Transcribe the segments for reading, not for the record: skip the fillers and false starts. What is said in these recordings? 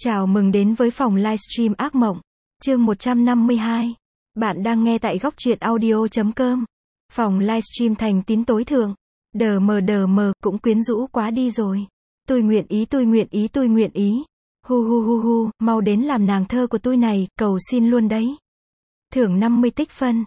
Chào mừng đến với phòng livestream ác mộng. Chương 152. Bạn đang nghe tại góc truyện audio.com. Phòng livestream thành tín tối thượng. Đờ mờ cũng quyến rũ quá đi rồi. Tôi nguyện ý, tôi nguyện ý, tôi nguyện ý. Hu, mau đến làm nàng thơ của tôi này, cầu xin luôn đấy. Thưởng 50 tích phân.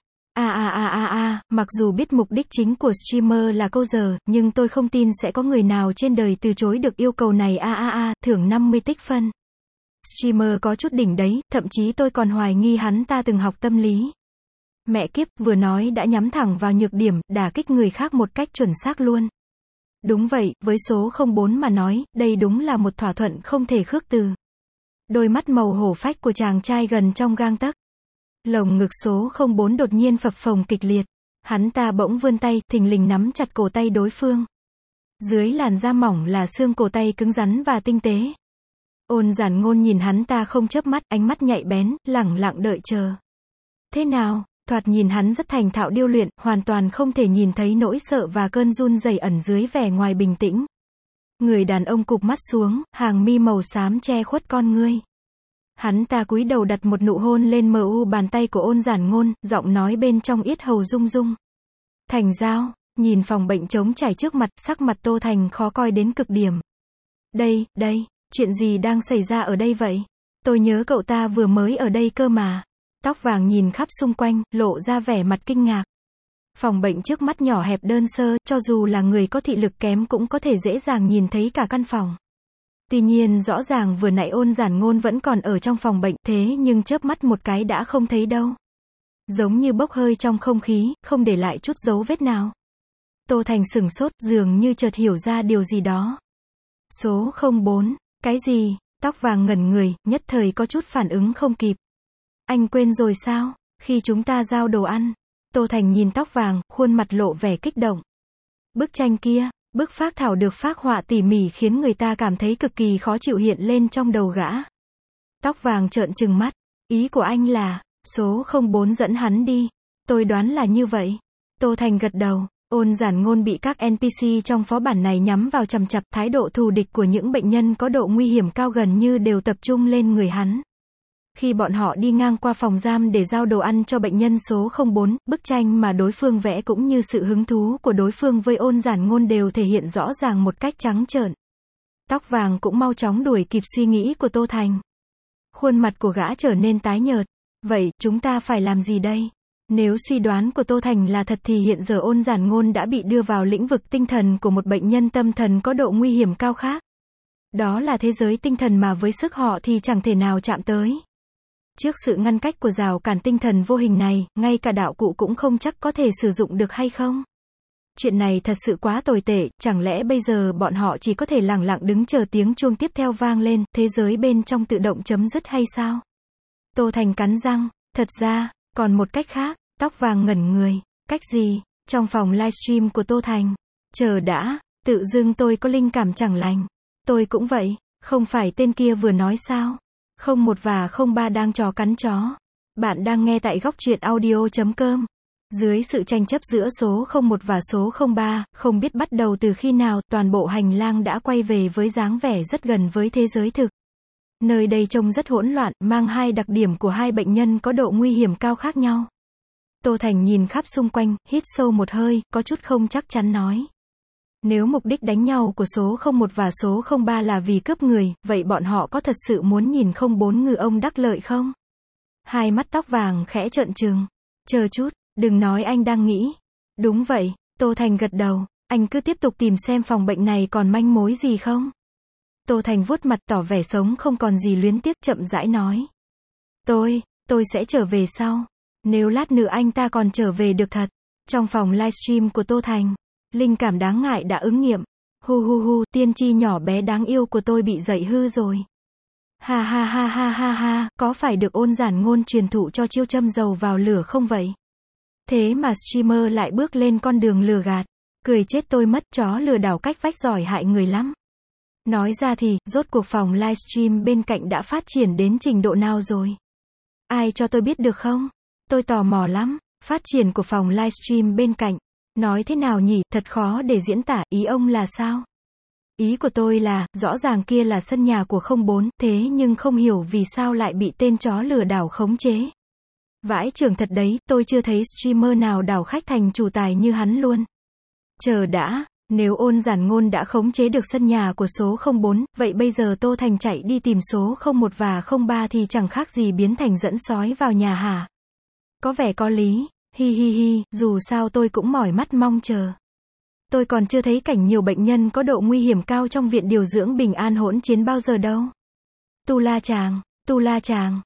Mặc dù biết mục đích chính của streamer là câu giờ, nhưng tôi không tin sẽ có người nào trên đời từ chối được yêu cầu này. Thưởng 50 tích phân. Streamer có chút đỉnh đấy, thậm chí tôi còn hoài nghi hắn ta từng học tâm lý. Mẹ kiếp, vừa nói đã nhắm thẳng vào nhược điểm, đả kích người khác một cách chuẩn xác luôn. Đúng vậy, với số 04 mà nói, đây đúng là một thỏa thuận không thể khước từ. Đôi mắt màu hổ phách của chàng trai gần trong gang tấc. Lồng ngực số 04 đột nhiên phập phồng kịch liệt. Hắn ta bỗng vươn tay, thình lình nắm chặt cổ tay đối phương. Dưới làn da mỏng là xương cổ tay cứng rắn và tinh tế. Ôn Giản Ngôn nhìn hắn ta không chớp mắt, ánh mắt nhạy bén, lẳng lặng đợi chờ. Thế nào? Thoạt nhìn hắn rất thành thạo điêu luyện, hoàn toàn không thể nhìn thấy nỗi sợ và cơn run rẩy ẩn dưới vẻ ngoài bình tĩnh. Người đàn ông cụp mắt xuống, hàng mi màu xám che khuất con ngươi. Hắn ta cúi đầu đặt một nụ hôn lên bàn tay của Ôn Giản Ngôn, giọng nói bên trong yết hầu rung rung. Thành giao, nhìn phòng bệnh trống trải trước mặt, sắc mặt Tô Thành khó coi đến cực điểm. Đây, chuyện gì đang xảy ra ở đây vậy? Tôi nhớ cậu ta vừa mới ở đây cơ mà. Tóc vàng nhìn khắp xung quanh, lộ ra vẻ mặt kinh ngạc. Phòng bệnh trước mắt nhỏ hẹp đơn sơ, cho dù là người có thị lực kém cũng có thể dễ dàng nhìn thấy cả căn phòng. Tuy nhiên rõ ràng vừa nãy Ôn Giản Ngôn vẫn còn ở trong phòng bệnh, thế nhưng chớp mắt một cái đã không thấy đâu. Giống như bốc hơi trong không khí, không để lại chút dấu vết nào. Tô Thành sửng sốt, dường như chợt hiểu ra điều gì đó. Số 04, cái gì? Tóc vàng ngẩn người, nhất thời có chút phản ứng không kịp. Anh quên rồi sao? Khi chúng ta giao đồ ăn. Tô Thành nhìn tóc vàng, khuôn mặt lộ vẻ kích động. Bức tranh kia, bức phác thảo được phác họa tỉ mỉ khiến người ta cảm thấy cực kỳ khó chịu hiện lên trong đầu gã. Tóc vàng trợn trừng mắt. Ý của anh là, số 04 dẫn hắn đi. Tôi đoán là như vậy. Tô Thành gật đầu. Ôn Giản Ngôn bị các NPC trong phó bản này nhắm vào chằm chặp, thái độ thù địch của những bệnh nhân có độ nguy hiểm cao gần như đều tập trung lên người hắn. Khi bọn họ đi ngang qua phòng giam để giao đồ ăn cho bệnh nhân số 04, bức tranh mà đối phương vẽ cũng như sự hứng thú của đối phương với Ôn Giản Ngôn đều thể hiện rõ ràng một cách trắng trợn. Tóc vàng cũng mau chóng đuổi kịp suy nghĩ của Tô Thành. Khuôn mặt của gã trở nên tái nhợt. Vậy, chúng ta phải làm gì đây? Nếu suy đoán của Tô Thành là thật thì hiện giờ Ôn Giản Ngôn đã bị đưa vào lĩnh vực tinh thần của một bệnh nhân tâm thần có độ nguy hiểm cao khác. Đó là thế giới tinh thần mà với sức họ thì chẳng thể nào chạm tới. Trước sự ngăn cách của rào cản tinh thần vô hình này, ngay cả đạo cụ cũng không chắc có thể sử dụng được hay không. Chuyện này thật sự quá tồi tệ, chẳng lẽ bây giờ bọn họ chỉ có thể lẳng lặng đứng chờ tiếng chuông tiếp theo vang lên, thế giới bên trong tự động chấm dứt hay sao? Tô Thành cắn răng, thật ra, còn một cách khác. Tóc vàng ngẩn người. Cách gì? Trong phòng livestream của Tô Thành. Chờ đã, tự dưng tôi có linh cảm chẳng lành. Tôi cũng vậy, không phải tên kia vừa nói sao? 01 và 03 đang chó cắn chó. Bạn đang nghe tại góc truyện audio.com. Dưới sự tranh chấp giữa số 01 và số 03, không biết bắt đầu từ khi nào, toàn bộ hành lang đã quay về với dáng vẻ rất gần với thế giới thực. Nơi đây trông rất hỗn loạn, mang hai đặc điểm của hai bệnh nhân có độ nguy hiểm cao khác nhau. Tô Thành nhìn khắp xung quanh, hít sâu một hơi, có chút không chắc chắn nói. Nếu mục đích đánh nhau của số 01 và số 03 là vì cướp người, vậy bọn họ có thật sự muốn nhìn 04 ngư ông đắc lợi không? Hai mắt tóc vàng khẽ trợn trừng. Chờ chút, đừng nói anh đang nghĩ. Đúng vậy, Tô Thành gật đầu. Anh cứ tiếp tục tìm xem phòng bệnh này còn manh mối gì không? Tô Thành vuốt mặt tỏ vẻ sống không còn gì luyến tiếc, chậm rãi nói. Tôi sẽ trở về sau. Nếu lát nữa anh ta còn trở về được thật. Trong phòng livestream của Tô Thành, linh cảm đáng ngại đã ứng nghiệm. Hu, tiên tri nhỏ bé đáng yêu của tôi bị dạy hư rồi. Ha, có phải được Ôn Giản Ngôn truyền thụ cho chiêu châm dầu vào lửa không vậy? Thế mà streamer lại bước lên con đường lừa gạt. Cười chết tôi mất, chó lừa đảo cách vách giỏi hại người lắm. Nói ra thì, rốt cuộc phòng livestream bên cạnh đã phát triển đến trình độ nào rồi? Ai cho tôi biết được không? Tôi tò mò lắm. Phát triển của phòng livestream bên cạnh. Nói thế nào nhỉ, thật khó để diễn tả, ý ông là sao? Ý của tôi là, rõ ràng kia là sân nhà của 04, thế nhưng không hiểu vì sao lại bị tên chó lừa đảo khống chế. Vãi chưởng thật đấy, tôi chưa thấy streamer nào đảo khách thành chủ tài như hắn luôn. Chờ đã, nếu Ôn Giản Ngôn đã khống chế được sân nhà của số 04, vậy bây giờ Tô Thành chạy đi tìm số 01 và 03 thì chẳng khác gì biến thành dẫn sói vào nhà hả? Có vẻ có lý, hi hi hi, dù sao tôi cũng mỏi mắt mong chờ. Tôi còn chưa thấy cảnh nhiều bệnh nhân có độ nguy hiểm cao trong viện điều dưỡng Bình An hỗn chiến bao giờ đâu. Tu la chàng,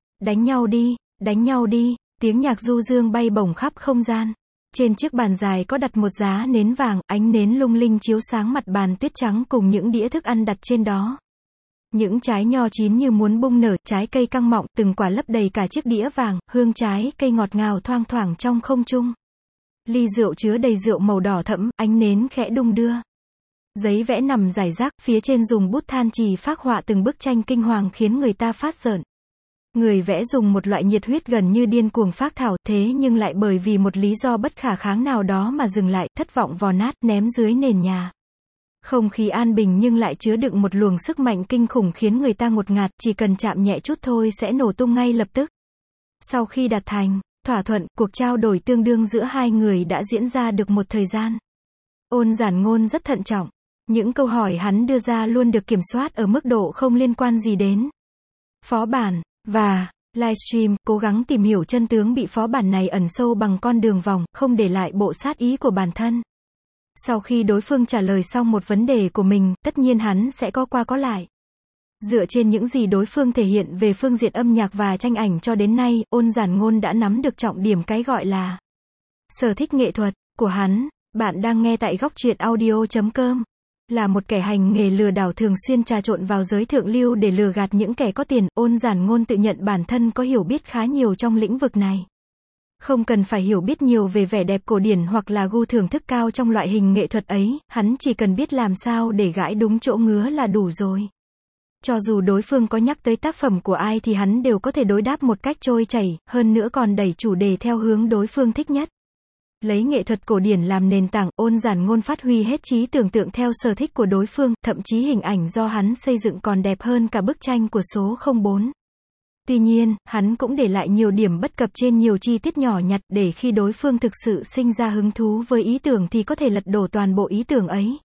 đánh nhau đi, tiếng nhạc du dương bay bổng khắp không gian. Trên chiếc bàn dài có đặt một giá nến vàng, ánh nến lung linh chiếu sáng mặt bàn tuyết trắng cùng những đĩa thức ăn đặt trên đó. Những trái nho chín như muốn bung nở, trái cây căng mọng, từng quả lấp đầy cả chiếc đĩa vàng, hương trái cây ngọt ngào thoang thoảng trong không trung. Ly rượu chứa đầy rượu màu đỏ thẫm, ánh nến khẽ đung đưa. Giấy vẽ nằm rải rác, phía trên dùng bút than chì phác họa từng bức tranh kinh hoàng khiến người ta phát rợn. Người vẽ dùng một loại nhiệt huyết gần như điên cuồng phác thảo, thế nhưng lại bởi vì một lý do bất khả kháng nào đó mà dừng lại, thất vọng vò nát, ném dưới nền nhà. Không khí an bình nhưng lại chứa đựng một luồng sức mạnh kinh khủng khiến người ta ngột ngạt, chỉ cần chạm nhẹ chút thôi sẽ nổ tung ngay lập tức. Sau khi đạt thành thỏa thuận, cuộc trao đổi tương đương giữa hai người đã diễn ra được một thời gian. Ôn Giản Ngôn rất thận trọng. Những câu hỏi hắn đưa ra luôn được kiểm soát ở mức độ không liên quan gì đến phó bản và livestream, cố gắng tìm hiểu chân tướng bị phó bản này ẩn sâu bằng con đường vòng, không để lại bộ sát ý của bản thân. Sau khi đối phương trả lời xong một vấn đề của mình, tất nhiên hắn sẽ có qua có lại. Dựa trên những gì đối phương thể hiện về phương diện âm nhạc và tranh ảnh cho đến nay, Ôn Giản Ngôn đã nắm được trọng điểm cái gọi là sở thích nghệ thuật của hắn. Bạn đang nghe tại góc truyện audio.com. Là một kẻ hành nghề lừa đảo thường xuyên trà trộn vào giới thượng lưu để lừa gạt những kẻ có tiền, Ôn Giản Ngôn tự nhận bản thân có hiểu biết khá nhiều trong lĩnh vực này. Không cần phải hiểu biết nhiều về vẻ đẹp cổ điển hoặc là gu thưởng thức cao trong loại hình nghệ thuật ấy, hắn chỉ cần biết làm sao để gãi đúng chỗ ngứa là đủ rồi. Cho dù đối phương có nhắc tới tác phẩm của ai thì hắn đều có thể đối đáp một cách trôi chảy, hơn nữa còn đẩy chủ đề theo hướng đối phương thích nhất. Lấy nghệ thuật cổ điển làm nền tảng, Ôn Giản Ngôn phát huy hết trí tưởng tượng theo sở thích của đối phương, thậm chí hình ảnh do hắn xây dựng còn đẹp hơn cả bức tranh của số 04. Tuy nhiên, hắn cũng để lại nhiều điểm bất cập trên nhiều chi tiết nhỏ nhặt để khi đối phương thực sự sinh ra hứng thú với ý tưởng thì có thể lật đổ toàn bộ ý tưởng ấy.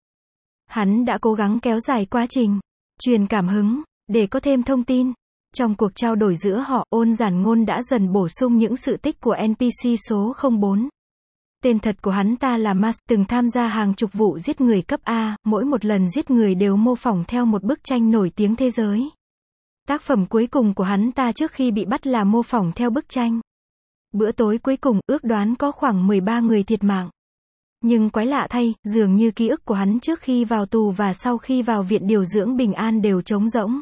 Hắn đã cố gắng kéo dài quá trình truyền cảm hứng để có thêm thông tin. Trong cuộc trao đổi giữa họ, Ôn Giản Ngôn đã dần bổ sung những sự tích của NPC số 04. Tên thật của hắn ta là Mas, từng tham gia hàng chục vụ giết người cấp A, mỗi một lần giết người đều mô phỏng theo một bức tranh nổi tiếng thế giới. Tác phẩm cuối cùng của hắn ta trước khi bị bắt là mô phỏng theo bức tranh. Bữa tối cuối cùng, ước đoán có khoảng 13 người thiệt mạng. Nhưng quái lạ thay, dường như ký ức của hắn trước khi vào tù và sau khi vào viện điều dưỡng Bình An đều trống rỗng.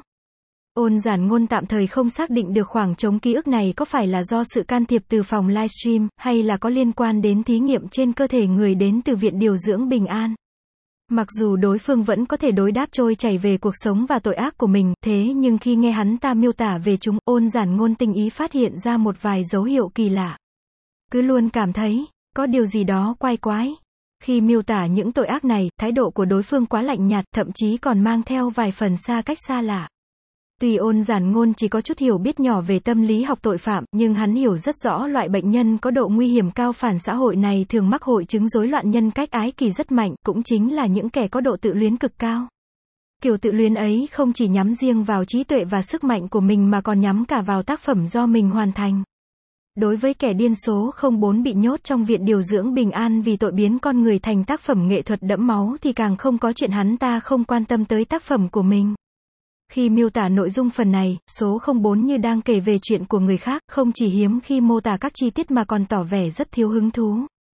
Ôn Giản Ngôn tạm thời không xác định được khoảng trống ký ức này có phải là do sự can thiệp từ phòng livestream, hay là có liên quan đến thí nghiệm trên cơ thể người đến từ viện điều dưỡng Bình An. Mặc dù đối phương vẫn có thể đối đáp trôi chảy về cuộc sống và tội ác của mình, thế nhưng khi nghe hắn ta miêu tả về chúng, Ôn Giản Ngôn tinh ý phát hiện ra một vài dấu hiệu kỳ lạ. Cứ luôn cảm thấy có điều gì đó quái quái. Khi miêu tả những tội ác này, thái độ của đối phương quá lạnh nhạt, thậm chí còn mang theo vài phần xa cách xa lạ. Tuy Ôn Giản Ngôn chỉ có chút hiểu biết nhỏ về tâm lý học tội phạm, nhưng hắn hiểu rất rõ loại bệnh nhân có độ nguy hiểm cao phản xã hội này thường mắc hội chứng rối loạn nhân cách ái kỳ rất mạnh, cũng chính là những kẻ có độ tự luyến cực cao. Kiểu tự luyến ấy không chỉ nhắm riêng vào trí tuệ và sức mạnh của mình mà còn nhắm cả vào tác phẩm do mình hoàn thành. Đối với kẻ điên số 04 bị nhốt trong viện điều dưỡng Bình An vì tội biến con người thành tác phẩm nghệ thuật đẫm máu thì càng không có chuyện hắn ta không quan tâm tới tác phẩm của mình. Khi miêu tả nội dung phần này, số 04 như đang kể về chuyện của người khác, không chỉ hiếm khi mô tả các chi tiết mà còn tỏ vẻ rất thiếu hứng thú.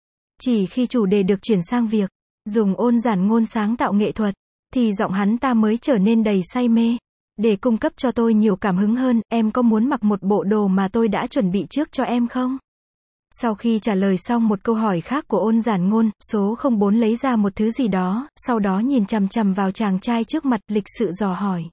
Chỉ khi chủ đề được chuyển sang việc dùng Ôn Giản Ngôn sáng tạo nghệ thuật, thì giọng hắn ta mới trở nên đầy say mê. Để cung cấp cho tôi nhiều cảm hứng hơn, em có muốn mặc một bộ đồ mà tôi đã chuẩn bị trước cho em không? Sau khi trả lời xong một câu hỏi khác của Ôn Giản Ngôn, số 04 lấy ra một thứ gì đó, sau đó nhìn chằm chằm vào chàng trai trước mặt, lịch sự dò hỏi.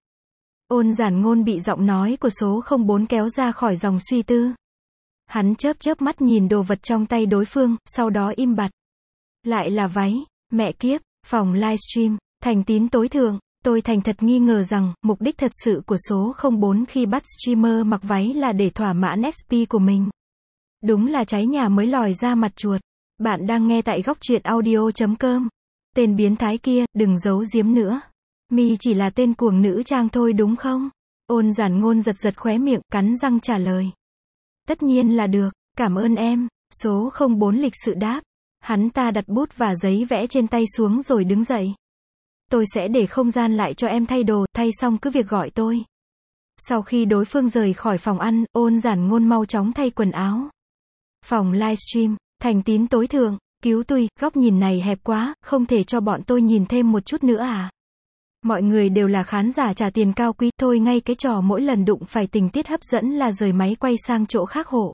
Ôn Giản Ngôn bị giọng nói của số 04 kéo ra khỏi dòng suy tư. Hắn chớp mắt nhìn đồ vật trong tay đối phương, sau đó im bặt. Lại là váy, mẹ kiếp, phòng livestream, thành tín tối thượng, Tôi thành thật nghi ngờ rằng, mục đích thật sự của số 04 khi bắt streamer mặc váy là để thỏa mãn SP của mình. Đúng là cháy nhà mới lòi ra mặt chuột. Bạn đang nghe tại góc truyện audio.com. Tên biến thái kia, đừng giấu giếm nữa. Mi chỉ là tên cuồng nữ trang thôi đúng không? Ôn Giản Ngôn giật giật khóe miệng, cắn răng trả lời. Tất nhiên là được, cảm ơn em. Số 04 lịch sự đáp. Hắn ta đặt bút và giấy vẽ trên tay xuống rồi đứng dậy. Tôi sẽ để không gian lại cho em thay đồ, thay xong cứ việc gọi tôi. Sau khi đối phương rời khỏi phòng ăn, Ôn Giản Ngôn mau chóng thay quần áo. Phòng livestream, Thành Tín tối thượng, cứu tôi, góc nhìn này hẹp quá, không thể cho bọn tôi nhìn thêm một chút nữa à? Mọi người đều là khán giả trả tiền cao quý, thôi ngay cái trò mỗi lần đụng phải tình tiết hấp dẫn là rời máy quay sang chỗ khác hộ.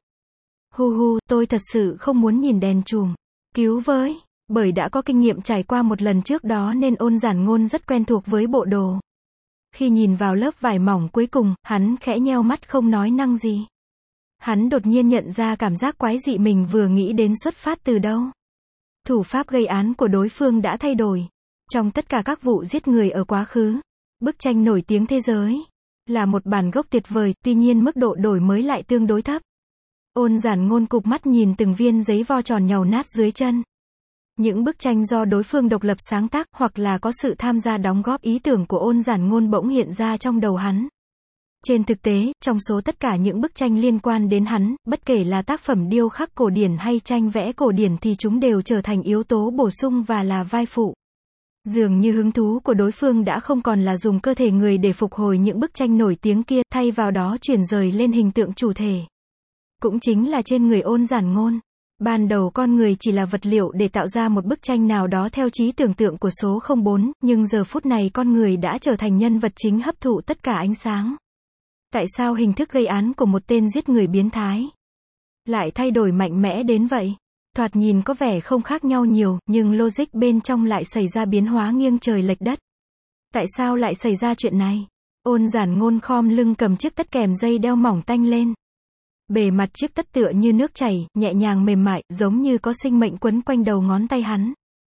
Hu, tôi thật sự không muốn nhìn đèn chùm. Cứu với, bởi đã có kinh nghiệm trải qua một lần trước đó nên Ôn Giản Ngôn rất quen thuộc với bộ đồ. Khi nhìn vào lớp vải mỏng cuối cùng, hắn khẽ nheo mắt không nói năng gì. Hắn đột nhiên nhận ra cảm giác quái dị mình vừa nghĩ đến xuất phát từ đâu. Thủ pháp gây án của đối phương đã thay đổi. Trong tất cả các vụ giết người ở quá khứ, bức tranh nổi tiếng thế giới là một bản gốc tuyệt vời, tuy nhiên mức độ đổi mới lại tương đối thấp. Ôn Giản Ngôn cụp mắt nhìn từng viên giấy vo tròn nhàu nát dưới chân. Những bức tranh do đối phương độc lập sáng tác hoặc là có sự tham gia đóng góp ý tưởng của Ôn Giản Ngôn bỗng hiện ra trong đầu hắn. Trên thực tế, trong số tất cả những bức tranh liên quan đến hắn, bất kể là tác phẩm điêu khắc cổ điển hay tranh vẽ cổ điển thì chúng đều trở thành yếu tố bổ sung và là vai phụ. Dường như hứng thú của đối phương đã không còn là dùng cơ thể người để phục hồi những bức tranh nổi tiếng kia, thay vào đó chuyển rời lên hình tượng chủ thể. Cũng chính là trên người Ôn Giản Ngôn. Ban đầu con người chỉ là vật liệu để tạo ra một bức tranh nào đó theo trí tưởng tượng của số 04, nhưng giờ phút này con người đã trở thành nhân vật chính hấp thụ tất cả ánh sáng. Tại sao hình thức gây án của một tên giết người biến thái lại thay đổi mạnh mẽ đến vậy? Thoạt nhìn có vẻ không khác nhau nhiều, nhưng logic bên trong lại xảy ra biến hóa nghiêng trời lệch đất. Tại sao lại xảy ra chuyện này? Ôn Giản Ngôn khom lưng cầm chiếc tất kèm dây đeo mỏng tanh lên. Bề mặt chiếc tất tựa như nước chảy, nhẹ nhàng mềm mại, giống như có sinh mệnh quấn quanh đầu ngón tay hắn.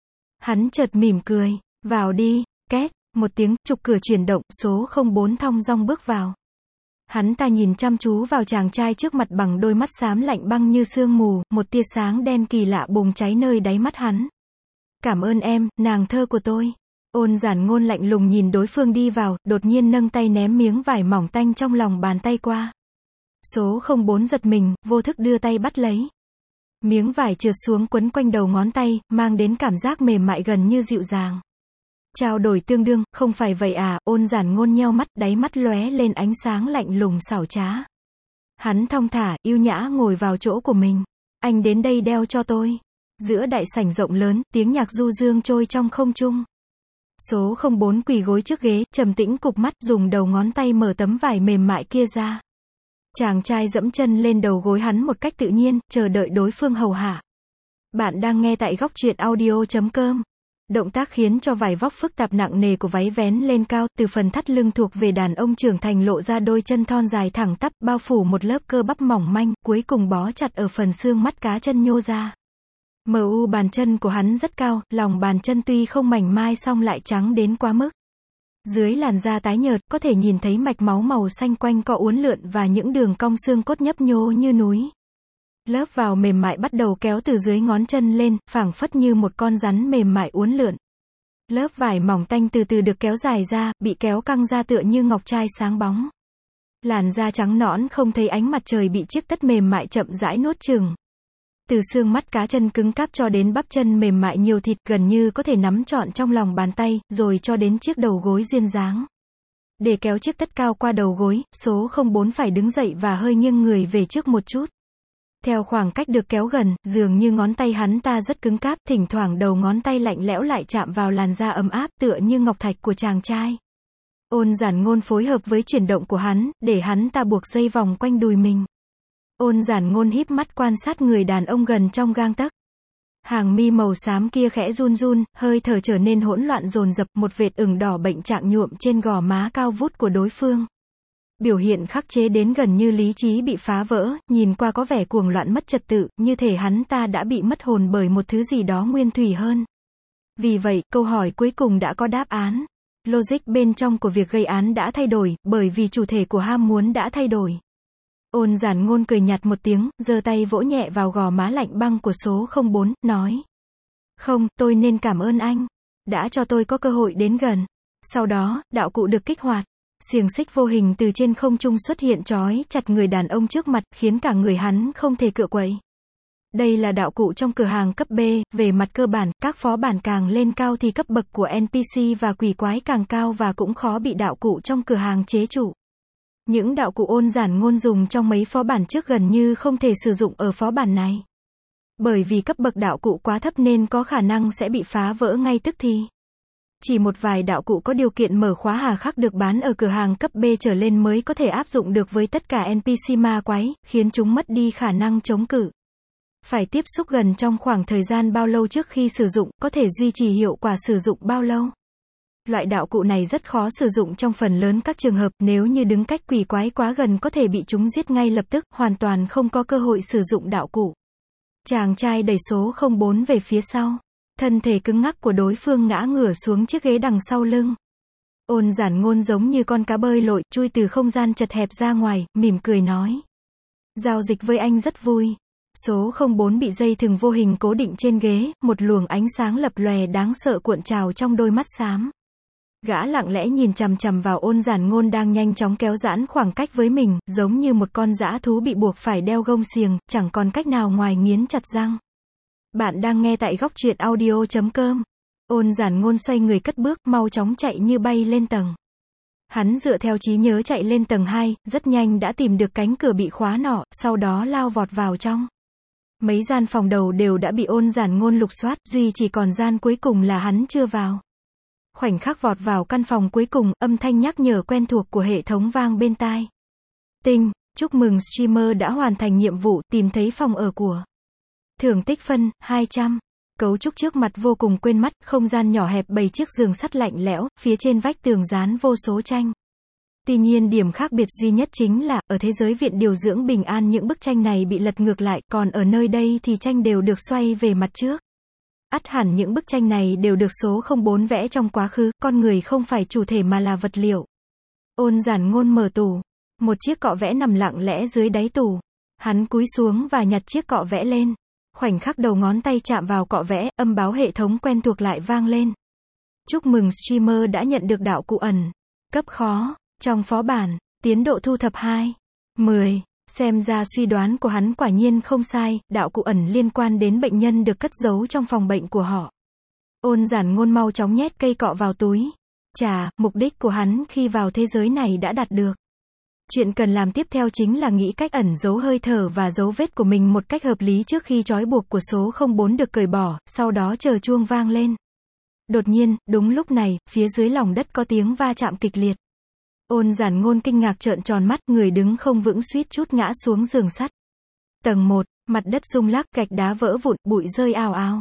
Hắn chợt mỉm cười. Vào đi, két, một tiếng, trục cửa chuyển động, số 04 thong dong bước vào. Hắn ta nhìn chăm chú vào chàng trai trước mặt bằng đôi mắt xám lạnh băng như sương mù, một tia sáng đen kỳ lạ bùng cháy nơi đáy mắt hắn. Cảm ơn em, nàng thơ của tôi. Ôn Giản Ngôn lạnh lùng nhìn đối phương đi vào, đột nhiên nâng tay ném miếng vải mỏng tanh trong lòng bàn tay qua. Số 04 giật mình, vô thức đưa tay bắt lấy. Miếng vải trượt xuống quấn quanh đầu ngón tay, mang đến cảm giác mềm mại gần như dịu dàng. Trao đổi tương đương, không phải vậy à? Ôn Giản Ngôn nheo mắt, đáy mắt lóe lên ánh sáng lạnh lùng xảo trá. Hắn thong thả, yêu nhã ngồi vào chỗ của mình. Anh đến đây đeo cho tôi. Giữa đại sảnh rộng lớn, tiếng nhạc du dương trôi trong không trung. Số 04 quỳ gối trước ghế, trầm tĩnh cụp mắt, dùng đầu ngón tay mở tấm vải mềm mại kia ra. Chàng trai dẫm chân lên đầu gối hắn một cách tự nhiên, chờ đợi đối phương hầu hạ. Bạn đang nghe tại góc truyện audio.com. Động tác khiến cho vải vóc phức tạp nặng nề của váy vén lên cao, từ phần thắt lưng thuộc về đàn ông trưởng thành lộ ra đôi chân thon dài thẳng tắp, bao phủ một lớp cơ bắp mỏng manh, cuối cùng bó chặt ở phần xương mắt cá chân nhô ra. Bàn chân của hắn rất cao, lòng bàn chân tuy không mảnh mai song lại trắng đến quá mức. Dưới làn da tái nhợt, có thể nhìn thấy mạch máu màu xanh quanh co uốn lượn và những đường cong xương cốt nhấp nhô như núi. Lớp vào mềm mại bắt đầu kéo từ dưới ngón chân lên, phảng phất như một con rắn mềm mại uốn lượn. Lớp vải mỏng tanh từ từ được kéo dài ra, bị kéo căng ra tựa như ngọc trai sáng bóng. Làn da trắng nõn không thấy ánh mặt trời bị chiếc tất mềm mại chậm rãi nuốt chửng. Từ xương mắt cá chân cứng cáp cho đến bắp chân mềm mại nhiều thịt gần như có thể nắm trọn trong lòng bàn tay, rồi cho đến chiếc đầu gối duyên dáng. Để kéo chiếc tất cao qua đầu gối, số 04 phải đứng dậy và hơi nghiêng người về trước một chút. Theo khoảng cách được kéo gần, dường như ngón tay hắn ta rất cứng cáp, thỉnh thoảng đầu ngón tay lạnh lẽo lại chạm vào làn da ấm áp tựa như ngọc thạch của chàng trai. Ôn Giản Ngôn phối hợp với chuyển động của hắn, để hắn ta buộc dây vòng quanh đùi mình. Ôn Giản Ngôn híp mắt quan sát người đàn ông gần trong gang tấc. Hàng mi màu xám kia khẽ run run, hơi thở trở nên hỗn loạn dồn dập, một vệt ửng đỏ bệnh trạng nhuộm trên gò má cao vút của đối phương. Biểu hiện khắc chế đến gần như lý trí bị phá vỡ, nhìn qua có vẻ cuồng loạn mất trật tự, như thể hắn ta đã bị mất hồn bởi một thứ gì đó nguyên thủy hơn. Vì vậy, câu hỏi cuối cùng đã có đáp án. Logic bên trong của việc gây án đã thay đổi, bởi vì chủ thể của ham muốn đã thay đổi. Ôn giản ngôn cười nhạt một tiếng, giơ tay vỗ nhẹ vào gò má lạnh băng của số 04, nói. Không, tôi nên cảm ơn anh. Đã cho tôi có cơ hội đến gần. Sau đó, đạo cụ được kích hoạt. Xiềng xích vô hình từ trên không trung xuất hiện trói chặt người đàn ông trước mặt, khiến cả người hắn không thể cựa quậy. Đây là đạo cụ trong cửa hàng cấp B, về mặt cơ bản, các phó bản càng lên cao thì cấp bậc của NPC và quỷ quái càng cao và cũng khó bị đạo cụ trong cửa hàng chế trụ. Những đạo cụ ôn giản ngôn dùng trong mấy phó bản trước gần như không thể sử dụng ở phó bản này. Bởi vì cấp bậc đạo cụ quá thấp nên có khả năng sẽ bị phá vỡ ngay tức thì. Chỉ một vài đạo cụ có điều kiện mở khóa hà khắc được bán ở cửa hàng cấp B trở lên mới có thể áp dụng được với tất cả NPC ma quái, khiến chúng mất đi khả năng chống cự. Phải tiếp xúc gần trong khoảng thời gian bao lâu trước khi sử dụng, có thể duy trì hiệu quả sử dụng bao lâu. Loại đạo cụ này rất khó sử dụng trong phần lớn các trường hợp, nếu như đứng cách quỷ quái quá gần có thể bị chúng giết ngay lập tức, hoàn toàn không có cơ hội sử dụng đạo cụ. Chàng trai đẩy số 04 về phía sau. Thân thể cứng ngắc của đối phương ngã ngửa xuống chiếc ghế đằng sau lưng. Ôn giản ngôn giống như con cá bơi lội, chui từ không gian chật hẹp ra ngoài, mỉm cười nói. Giao dịch với anh rất vui. Số 04 bị dây thừng vô hình cố định trên ghế, một luồng ánh sáng lập lòe đáng sợ cuộn trào trong đôi mắt xám. Gã lặng lẽ nhìn chằm chằm vào ôn giản ngôn đang nhanh chóng kéo giãn khoảng cách với mình, giống như một con dã thú bị buộc phải đeo gông xiềng, chẳng còn cách nào ngoài nghiến chặt răng. Bạn đang nghe tại góc truyện audio.com. Ôn giản ngôn xoay người cất bước, mau chóng chạy như bay lên tầng. Hắn dựa theo trí nhớ chạy lên tầng 2, rất nhanh đã tìm được cánh cửa bị khóa nọ, sau đó lao vọt vào trong. Mấy gian phòng đầu đều đã bị ôn giản ngôn lục soát, duy chỉ còn gian cuối cùng là hắn chưa vào. Khoảnh khắc vọt vào căn phòng cuối cùng, âm thanh nhắc nhở quen thuộc của hệ thống vang bên tai. Tinh, chúc mừng streamer đã hoàn thành nhiệm vụ, tìm thấy phòng ở của. Thưởng tích phân, 200. Cấu trúc trước mặt vô cùng quen mắt, không gian nhỏ hẹp bày chiếc giường sắt lạnh lẽo, phía trên vách tường dán vô số tranh. Tuy nhiên điểm khác biệt duy nhất chính là, ở thế giới viện điều dưỡng bình an những bức tranh này bị lật ngược lại, còn ở nơi đây thì tranh đều được xoay về mặt trước. Ắt hẳn những bức tranh này đều được số 04 vẽ trong quá khứ, con người không phải chủ thể mà là vật liệu. Ôn giản ngôn mở tủ. Một chiếc cọ vẽ nằm lặng lẽ dưới đáy tủ. Hắn cúi xuống và nhặt chiếc cọ vẽ lên. Khoảnh khắc đầu ngón tay chạm vào cọ vẽ, âm báo hệ thống quen thuộc lại vang lên. Chúc mừng streamer đã nhận được đạo cụ ẩn. Cấp khó. Trong phó bản, tiến độ thu thập 2. 10. Xem ra suy đoán của hắn quả nhiên không sai, đạo cụ ẩn liên quan đến bệnh nhân được cất giấu trong phòng bệnh của họ. Ôn giản ngôn mau chóng nhét cây cọ vào túi. Chà, mục đích của hắn khi vào thế giới này đã đạt được. Chuyện cần làm tiếp theo chính là nghĩ cách ẩn giấu hơi thở và dấu vết của mình một cách hợp lý trước khi trói buộc của số 04 được cởi bỏ, sau đó chờ chuông vang lên. Đột nhiên, đúng lúc này, phía dưới lòng đất có tiếng va chạm kịch liệt. Ôn giản ngôn kinh ngạc trợn tròn mắt, người đứng không vững suýt chút ngã xuống giường sắt. Tầng 1, mặt đất rung lắc, gạch đá vỡ vụn, bụi rơi ào ào.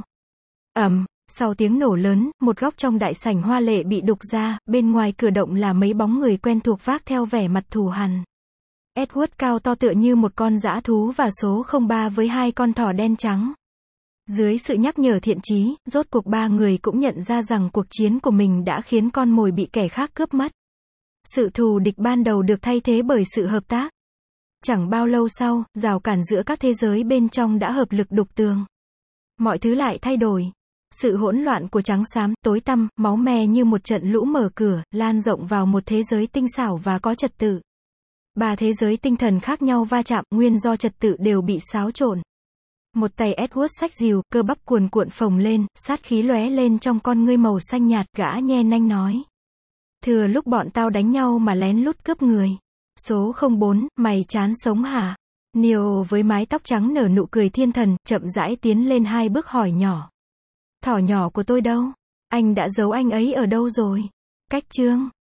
Sau tiếng nổ lớn, một góc trong đại sảnh hoa lệ bị đục ra, bên ngoài cửa động là mấy bóng người quen thuộc vác theo vẻ mặt thù hằn. Edward cao to tựa như một con dã thú và số 03 với 2 con thỏ đen trắng. Dưới sự nhắc nhở thiện chí, rốt cuộc 3 người cũng nhận ra rằng cuộc chiến của mình đã khiến con mồi bị kẻ khác cướp mất. Sự thù địch ban đầu được thay thế bởi sự hợp tác. Chẳng bao lâu sau, rào cản giữa các thế giới bên trong đã hợp lực đục tường. Mọi thứ lại thay đổi. Sự hỗn loạn của trắng xám, tối tăm, máu me như một trận lũ mở cửa, lan rộng vào một thế giới tinh xảo và có trật tự. 3 thế giới tinh thần khác nhau va chạm, nguyên do trật tự đều bị xáo trộn. Một tay Edward xách rìu, cơ bắp cuồn cuộn phồng lên, sát khí lóe lên trong con ngươi màu xanh nhạt, gã nhe nanh nói. Thừa lúc bọn tao đánh nhau mà lén lút cướp người. Số 04, mày chán sống hả? Neo với mái tóc trắng nở nụ cười thiên thần, chậm rãi tiến lên 2 bước hỏi nhỏ. Thỏ nhỏ của tôi đâu? Anh đã giấu anh ấy ở đâu rồi? Cách chương.